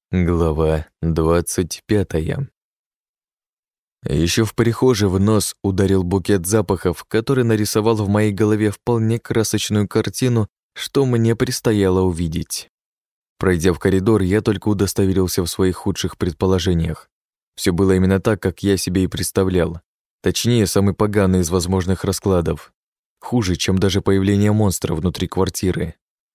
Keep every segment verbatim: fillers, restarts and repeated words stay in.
Глава двадцать пятая. Еще в прихожей в нос ударил букет запахов, который нарисовал в моей голове вполне красочную картину, что мне предстояло увидеть. Пройдя в коридор, я только удостоверился в своих худших предположениях. Все было именно так, как я себе и представлял. Точнее, самый поганый из возможных раскладов. Хуже, чем даже появление монстра внутри квартиры.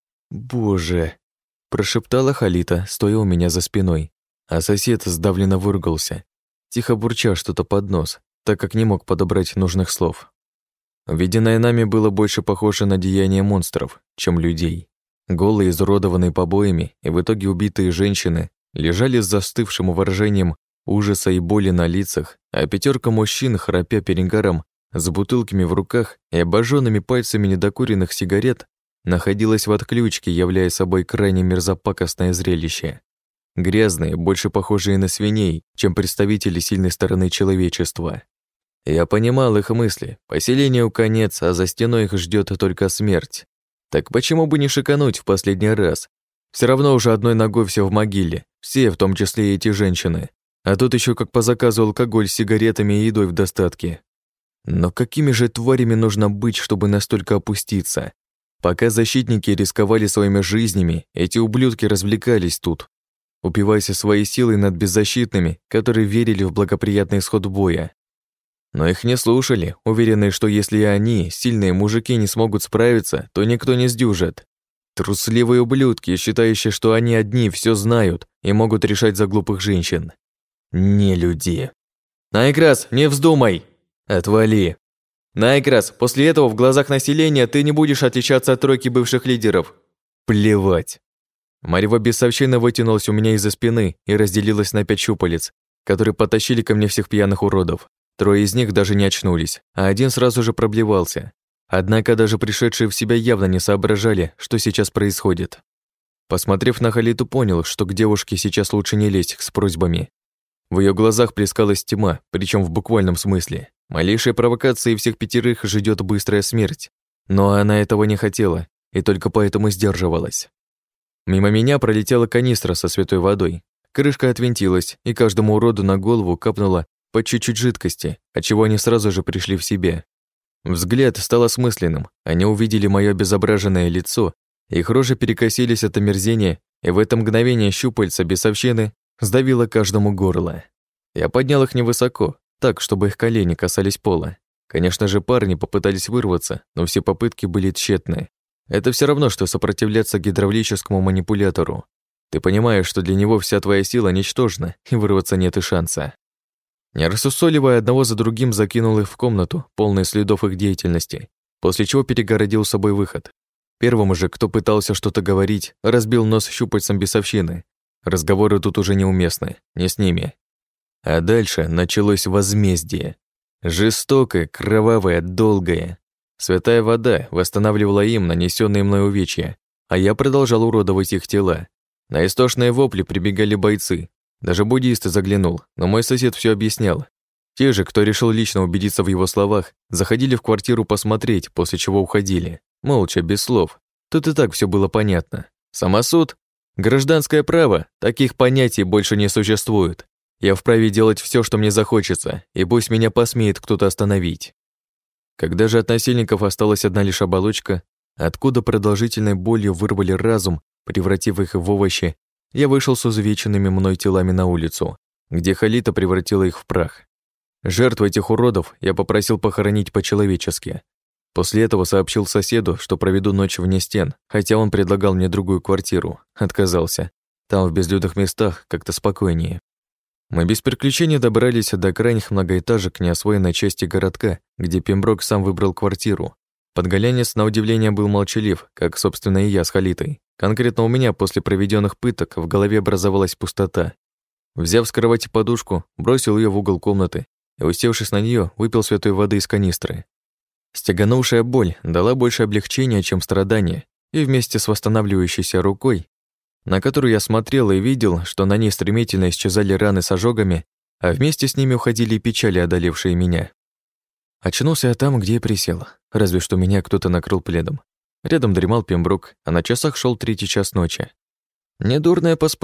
Боже! Прошептала Халита, стоя у меня за спиной, а сосед сдавленно выругался, тихо бурча что-то под нос, так как не мог подобрать нужных слов. Виденное нами было больше похоже на деяние монстров, чем людей. Голые, изуродованные побоями и в итоге убитые женщины лежали с застывшим выражением ужаса и боли на лицах, а пятерка мужчин, храпя перегаром, с бутылками в руках и обожженными пальцами недокуренных сигарет, находилась в отключке, являя собой крайне мерзопакостное зрелище. Грязные, больше похожие на свиней, чем представители сильной стороны человечества. Я понимал их мысли. Поселению конец, а за стеной их ждет только смерть. Так почему бы не шикануть в последний раз? Все равно уже одной ногой все в могиле, все, в том числе и эти женщины. А тут еще как по заказу алкоголь с сигаретами и едой в достатке. Но какими же тварями нужно быть, чтобы настолько опуститься? Пока защитники рисковали своими жизнями, эти ублюдки развлекались тут, упиваясь своей силой над беззащитными, которые верили в благоприятный исход боя. Но их не слушали, уверенные, что если и они, сильные мужики, не смогут справиться, то никто не сдюжит. Трусливые ублюдки, считающие, что они одни все знают и могут решать за глупых женщин. Не люди. Найкрас, не вздумай! Отвали! Найкрас, после этого в глазах населения ты не будешь отличаться от тройки бывших лидеров. Плевать. Марево бесовщина вытянулась у меня из-за спины и разделилась на пять щупалец, которые потащили ко мне всех пьяных уродов. Трое из них даже не очнулись, а один сразу же проблевался. Однако даже пришедшие в себя явно не соображали, что сейчас происходит. Посмотрев на Халиту, понял, что к девушке сейчас лучше не лезть с просьбами. В ее глазах плескалась тьма, причем в буквальном смысле. Малейшая провокация и всех пятерых ждет быстрая смерть. Но она этого не хотела, и только поэтому сдерживалась. Мимо меня пролетела канистра со святой водой. Крышка отвинтилась, и каждому уроду на голову капнуло по чуть-чуть жидкости, отчего они сразу же пришли в себя. Взгляд стал осмысленным, они увидели мое обезображенное лицо, их рожи перекосились от омерзения, и в это мгновение щупальца бесовщины сдавило каждому горло. Я поднял их невысоко, так, чтобы их колени касались пола. Конечно же, парни попытались вырваться, но все попытки были тщетны. Это все равно, что сопротивляться гидравлическому манипулятору. Ты понимаешь, что для него вся твоя сила ничтожна, и вырваться нет и шанса. Не рассусоливая, одного за другим закинул их в комнату, полную следов их деятельности, после чего перегородил собой выход. Первому же, кто пытался что-то говорить, разбил нос щупальцем бесовщины. Разговоры тут уже неуместны, не с ними. А дальше началось возмездие. Жестокое, кровавое, долгое. Святая вода восстанавливала им нанесенные мной увечья, а я продолжал уродовать их тела. На истошные вопли прибегали бойцы. Даже буддист заглянул, но мой сосед все объяснял. Те же, кто решил лично убедиться в его словах, заходили в квартиру посмотреть, после чего уходили. Молча, без слов. Тут и так все было понятно. Самосуд? Гражданское право? Таких понятий больше не существует. Я вправе делать все, что мне захочется, и пусть меня посмеет кто-то остановить. Когда же от насильников осталась одна лишь оболочка, откуда продолжительной болью вырвали разум, превратив их в овощи, я вышел с изувеченными мной телами на улицу, где Халита превратила их в прах. Жертву этих уродов я попросил похоронить по-человечески. После этого сообщил соседу, что проведу ночь вне стен, хотя он предлагал мне другую квартиру. Отказался. Там в безлюдных местах как-то спокойнее. Мы без приключений добрались до крайних многоэтажек неосвоенной части городка, где Пемброк сам выбрал квартиру. Подголянец, на удивление, был молчалив, как, собственно, и я с Халитой. Конкретно у меня после проведенных пыток в голове образовалась пустота. Взяв с кровати подушку, бросил ее в угол комнаты и, усевшись на нее, выпил святой воды из канистры. Стеганувшая боль дала больше облегчения, чем страдания, и вместе с восстанавливающейся рукой, на которую я смотрел и видел, что на ней стремительно исчезали раны с ожогами, а вместе с ними уходили и печали, одолевшие меня. Очнулся я там, где и присел, разве что меня кто-то накрыл пледом. Рядом дремал Пемброк, а на часах шел третий час ночи. Недурно я поспал,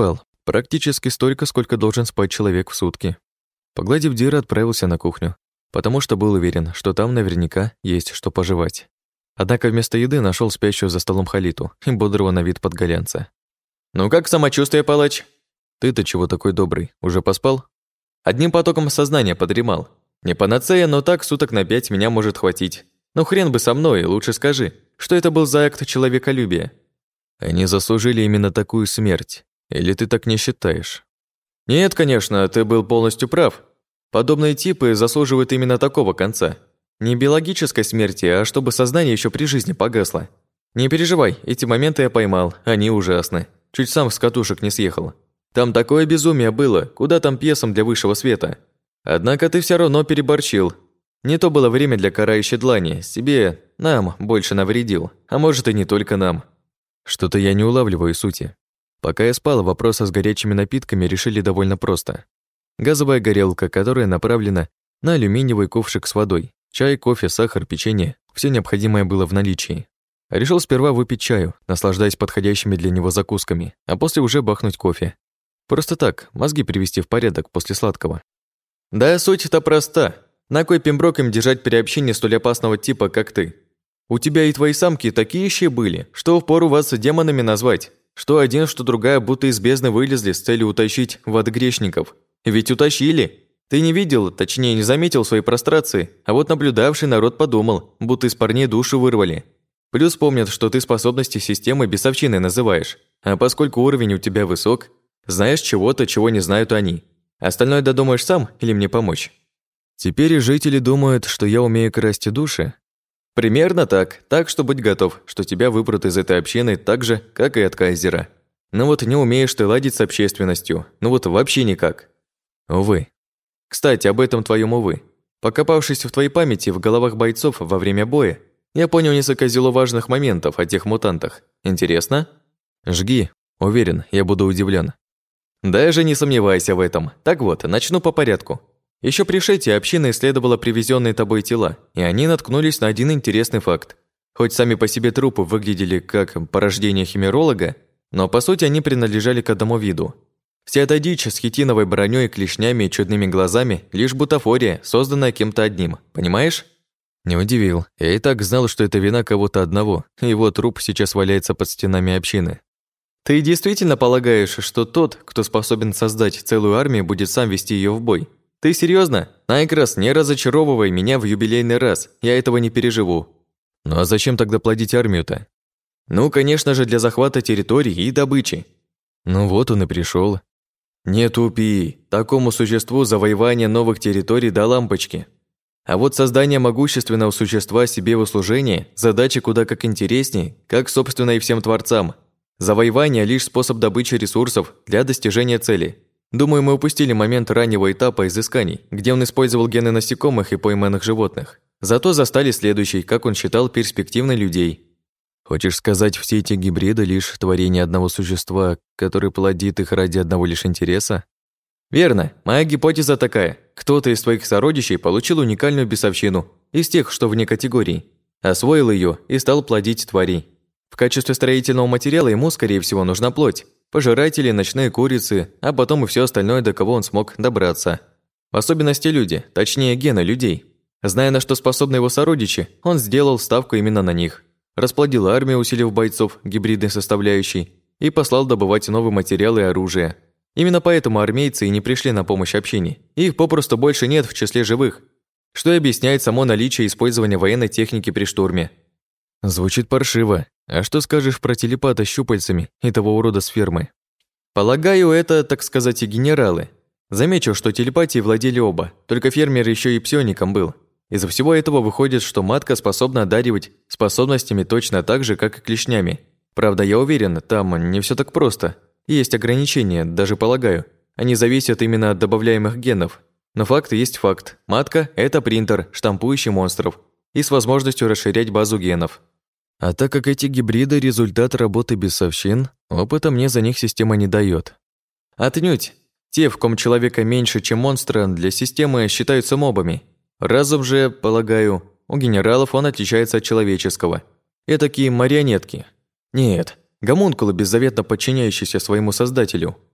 Практически столько, сколько должен спать человек в сутки. Погладив Дира, отправился на кухню, потому что был уверен, что там наверняка есть что пожевать. Однако вместо еды нашел спящую за столом Халиту и бодрого на вид подголянца. «Ну как самочувствие, палач?» «Ты-то чего такой добрый? Уже поспал?» «Одним потоком сознания подремал. Не панацея, но так суток на пять меня может хватить. Ну хрен бы со мной, лучше скажи, что это был за акт человеколюбия?» «Они заслужили именно такую смерть. Или ты так не считаешь?» «Нет, конечно, ты был полностью прав. Подобные типы заслуживают именно такого конца. Не биологической смерти, а чтобы сознание еще при жизни погасло. Не переживай, эти моменты я поймал, они ужасны. Чуть сам с катушек не съехал. Там такое безумие было, куда там пьесам для высшего света. Однако ты все равно переборчил. Не то было время для карающей длани, себе, нам больше навредил, а может и не только нам». «Что-то я не улавливаю сути. Пока я спал, вопросы с горячими напитками решили довольно просто. Газовая горелка, которая направлена на алюминиевый ковшик с водой. Чай, кофе, сахар, печенье – все необходимое было в наличии. Решил сперва выпить чаю, наслаждаясь подходящими для него закусками, а после уже бахнуть кофе. Просто так, мозги привести в порядок после сладкого. «Да, суть-то проста. На кой пемброк им держать при общении столь опасного типа, как ты? У тебя и твои самки такие еще были, что впору вас демонами назвать. Что один, что другая, будто из бездны вылезли с целью утащить в ад грешников. Ведь утащили. Ты не видел, точнее не заметил своей прострации, а вот наблюдавший народ подумал, будто из парней душу вырвали. Плюс помнят, что ты способности системы бесовщиной называешь. А поскольку уровень у тебя высок, знаешь чего-то, чего не знают они. Остальное додумаешь сам или мне помочь?» «Теперь и жители думают, что я умею красть души?» «Примерно так. Так что будь готов, что тебя выпрут из этой общины так же, как и от кайзера. Ну вот не умеешь ты ладить с общественностью. Ну вот вообще никак». «Увы». «Кстати, об этом твоем увы. Покопавшись в твоей памяти в головах бойцов во время боя, я понял несколько зело важных моментов о тех мутантах. Интересно?» «Жги. Уверен, я буду удивлен». «Даже не сомневайся в этом. Так вот, начну по порядку. Еще при Шете община исследовала привезенные тобой тела, и они наткнулись на один интересный факт. Хоть сами по себе трупы выглядели как порождение химеролога, но по сути они принадлежали к одному виду. Вся эта дичь с хитиновой броней, клешнями и чудными глазами – лишь бутафория, созданная кем-то одним, понимаешь?» Не удивил. Я и так знал, что это вина кого-то одного, и его труп сейчас валяется под стенами общины. «Ты действительно полагаешь, что тот, кто способен создать целую армию, будет сам вести ее в бой? Ты серьезно? Найкрас, не разочаровывай меня в юбилейный раз, я этого не переживу». «Ну а зачем тогда плодить армию-то?» «Ну, конечно же, для захвата территорий и добычи». «Ну вот он и пришел. «Не тупи, такому существу завоевание новых территорий до лампочки. А вот создание могущественного существа себе в услужение – задача куда как интереснее, как, собственно, и всем творцам. Завоевание – лишь способ добычи ресурсов для достижения цели. Думаю, мы упустили момент раннего этапа изысканий, где он использовал гены насекомых и пойманных животных. Зато застали следующий, как он считал, перспективный людей». «Хочешь сказать, все эти гибриды – лишь творение одного существа, который плодит их ради одного лишь интереса?» «Верно. Моя гипотеза такая. Кто-то из твоих сородичей получил уникальную бесовщину, из тех, что вне категории, освоил ее и стал плодить тварей. В качестве строительного материала ему, скорее всего, нужна плоть, пожиратели, ночные курицы, а потом и все остальное, до кого он смог добраться. В особенности люди, точнее гены людей. Зная, на что способны его сородичи, он сделал ставку именно на них. Расплодил армию, усилив бойцов гибридной составляющей, и послал добывать новые материалы и оружие. Именно поэтому армейцы и не пришли на помощь общине. Их попросту больше нет в числе живых, что и объясняет само наличие использования военной техники при штурме». «Звучит паршиво. А что скажешь про телепата с щупальцами и того урода с фермы?» «Полагаю, это, так сказать, и генералы. Замечу, что телепатией владели оба, только фермер еще и псиоником был. Из-за всего этого выходит, что матка способна одаривать способностями точно так же, как и клешнями. Правда, я уверен, там не все так просто. Есть ограничения, даже полагаю. Они зависят именно от добавляемых генов. Но факт есть факт. Матка – это принтер, штампующий монстров, и с возможностью расширять базу генов». «А так как эти гибриды – результат работы бесовщин, опыта мне за них система не дает». «Отнюдь. Те, в ком человека меньше, чем монстра, для системы считаются мобами. Разум же, полагаю, у генералов он отличается от человеческого. Этакие марионетки. Нет, гомункулы, беззаветно подчиняющиеся своему создателю».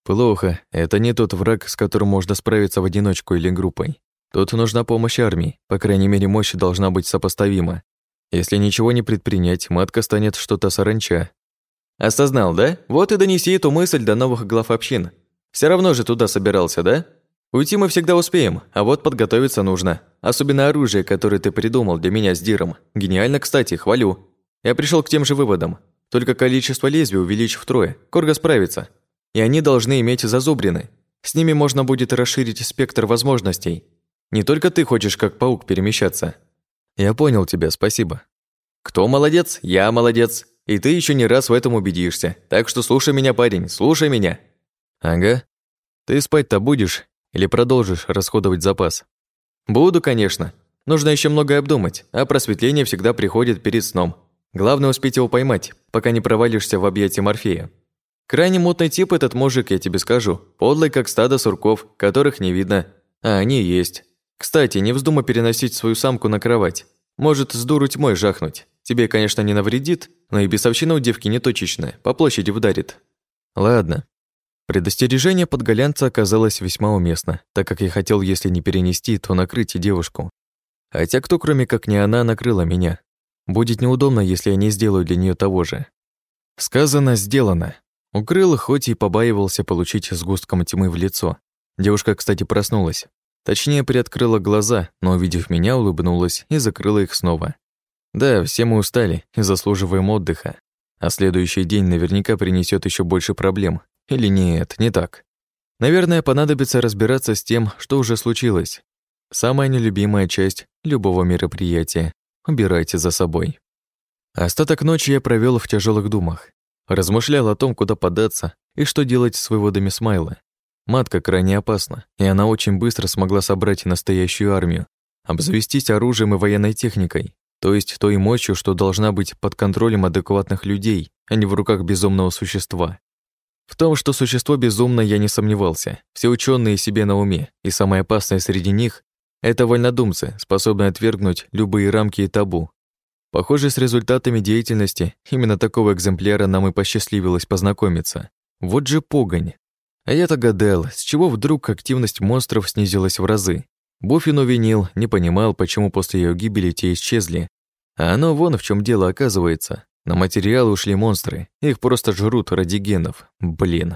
Плохо. Это не тот враг, с которым можно справиться в одиночку или группой. Тут нужна помощь армии. По крайней мере, мощь должна быть сопоставима. Если ничего не предпринять, матка станет что-то саранча. Осознал, да? Вот и донеси эту мысль до новых глав общин. Все равно же туда собирался, да? Уйти мы всегда успеем, а вот подготовиться нужно. Особенно оружие, которое ты придумал для меня с Диром. Гениально, кстати, хвалю. Я пришел к тем же выводам. Только количество лезвий увеличь втрое. Корга справится. И они должны иметь зазубрины. С ними можно будет расширить спектр возможностей. Не только ты хочешь как паук перемещаться. Я понял тебя, спасибо. Кто молодец? Я молодец. И ты еще не раз в этом убедишься. Так что слушай меня, парень, слушай меня. Ага. Ты спать-то будешь или продолжишь расходовать запас? Буду, конечно. Нужно еще многое обдумать, а просветление всегда приходит перед сном. Главное успеть его поймать, пока не провалишься в объятия Морфея. Крайне мутный тип этот мужик, я тебе скажу. Подлый, как стадо сурков, которых не видно. А они есть. Кстати, не вздумай переносить свою самку на кровать. Может, с дуру тьмой жахнуть. Тебе, конечно, не навредит, но и бесовщина у девки неточечная, по площади вдарит. Ладно. Предостережение подголянца оказалось весьма уместно, так как я хотел, если не перенести, то накрыть и девушку. Хотя кто, кроме как не она, накрыла меня? Будет неудобно, если я не сделаю для нее того же. Сказано, сделано. Укрыл, хоть и побаивался получить сгустком тьмы в лицо. Девушка, кстати, проснулась. Точнее, приоткрыла глаза, но, увидев меня, улыбнулась и закрыла их снова. Да, все мы устали и заслуживаем отдыха. А следующий день наверняка принесет еще больше проблем. Или нет, не так. Наверное, понадобится разбираться с тем, что уже случилось. Самая нелюбимая часть любого мероприятия — убирайте за собой. Остаток ночи я провел в тяжелых думах. Размышлял о том, куда податься и что делать с выводами Смайла. Матка крайне опасна, и она очень быстро смогла собрать настоящую армию, обзавестись оружием и военной техникой, то есть той мощью, что должна быть под контролем адекватных людей, а не в руках безумного существа. В том, что существо безумно, я не сомневался. Все ученые себе на уме, и самое опасное среди них — это вольнодумцы, способные отвергнуть любые рамки и табу. Похоже, с результатами деятельности именно такого экземпляра нам и посчастливилось познакомиться. Вот же погонь. А я-то гадал, с чего вдруг активность монстров снизилась в разы. Буффину винил, не понимал, почему после ее гибели те исчезли. А оно вон в чем дело оказывается. На материалы ушли монстры, их просто жрут ради генов. Блин.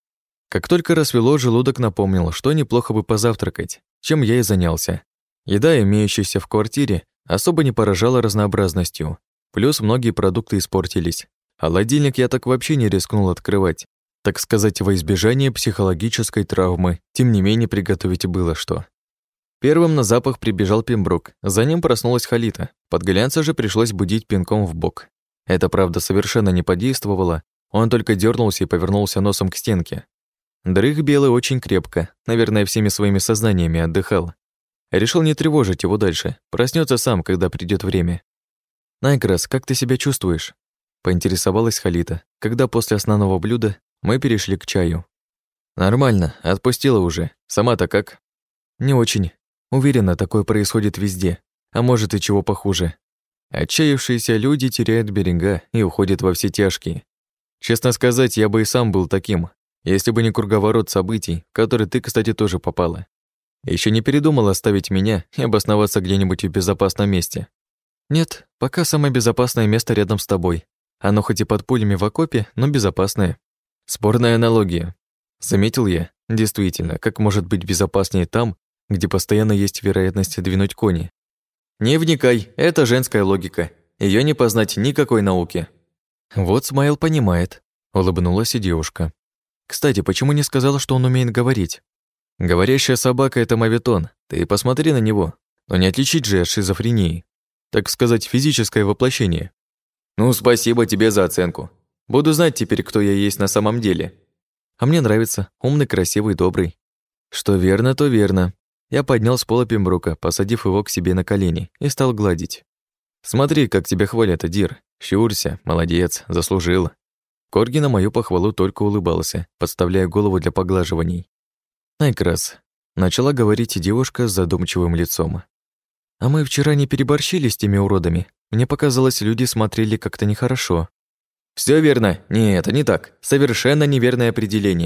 Как только рассвело, желудок напомнил, что неплохо бы позавтракать, чем я и занялся. Еда, имеющаяся в квартире, особо не поражала разнообразностью. Плюс многие продукты испортились. Холодильник я так вообще не рискнул открывать. Так сказать, во избежание психологической травмы, тем не менее приготовить было что. Первым на запах прибежал Пембрук, за ним проснулась Халита. Подглянца же пришлось будить пинком в бок. Это, правда, совершенно не подействовало, он только дернулся и повернулся носом к стенке. Дрых Белый очень крепко, наверное, всеми своими сознаниями отдыхал. Решил не тревожить его дальше, проснется сам, когда придет время. «Найкрас, как ты себя чувствуешь?» — поинтересовалась Халита, когда после основного блюда мы перешли к чаю. «Нормально, отпустила уже. Сама-то как?» «Не очень. Уверена, такое происходит везде. А может и чего похуже. Отчаявшиеся люди теряют берега и уходят во все тяжкие. Честно сказать, я бы и сам был таким, если бы не круговорот событий, в который ты, кстати, тоже попала. Еще не передумала оставить меня и обосноваться где-нибудь в безопасном месте?» «Нет, пока самое безопасное место рядом с тобой. Оно хоть и под пулями в окопе, но безопасное». «Спорная аналогия», — заметил я. Действительно, как может быть безопаснее там, где постоянно есть вероятность двинуть кони? «Не вникай, это женская логика. Ее не познать никакой науки». «Вот Смайл понимает», — улыбнулась и девушка. «Кстати, почему не сказала, что он умеет говорить?» «Говорящая собака — это моветон. Ты посмотри на него. Но не отличить же от шизофрении. Так сказать, физическое воплощение». «Ну, спасибо тебе за оценку. Буду знать теперь, кто я есть на самом деле». «А мне нравится. Умный, красивый, добрый». «Что верно, то верно». Я поднял с пола Пембрука, посадив его к себе на колени, и стал гладить. «Смотри, как тебя хвалят, Дир. Щурься, молодец, заслужил». Корги на мою похвалу только улыбался, подставляя голову для поглаживаний. «Найкрас», — начала говорить девушка с задумчивым лицом. «А мы вчера не переборщили с теми уродами. Мне показалось, люди смотрели как-то нехорошо». «Всё верно. Нет, это не так. Совершенно неверное определение.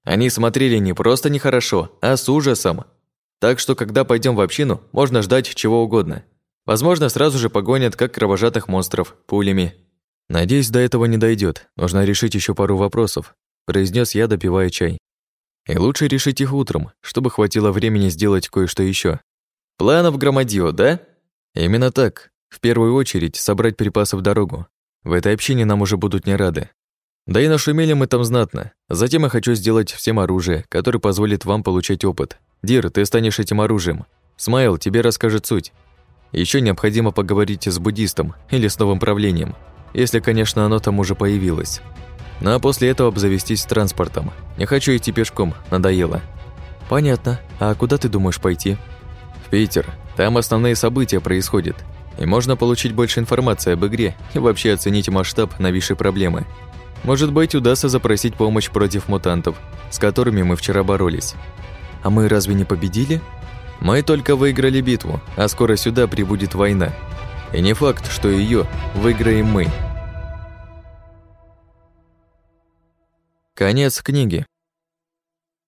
Они смотрели не просто нехорошо, а с ужасом. Так что, когда пойдем в общину, можно ждать чего угодно. Возможно, сразу же погонят, как кровожадых монстров, пулями. Надеюсь, до этого не дойдет. Нужно решить еще пару вопросов, произнес я, допивая чай. И лучше решить их утром, чтобы хватило времени сделать кое-что еще. Планов громадье, да? Именно так. В первую очередь собрать припасы в дорогу. В этой общине нам уже будут не рады. Да и нашумели мы там знатно. Затем я хочу сделать всем оружие, которое позволит вам получать опыт. Дир, ты станешь этим оружием. Смайл тебе расскажет суть. Еще необходимо поговорить с буддистом или с новым правлением, если, конечно, оно там уже появилось. Ну а после этого обзавестись транспортом. Не хочу идти пешком, надоело. Понятно. А куда ты думаешь пойти? В Питер. Там основные события происходят. И можно получить больше информации об игре и вообще оценить масштаб нависшей проблемы. Может быть, удастся запросить помощь против мутантов, с которыми мы вчера боролись. А мы разве не победили? Мы только выиграли битву, а скоро сюда прибудет война. И не факт, что ее выиграем мы. Конец книги.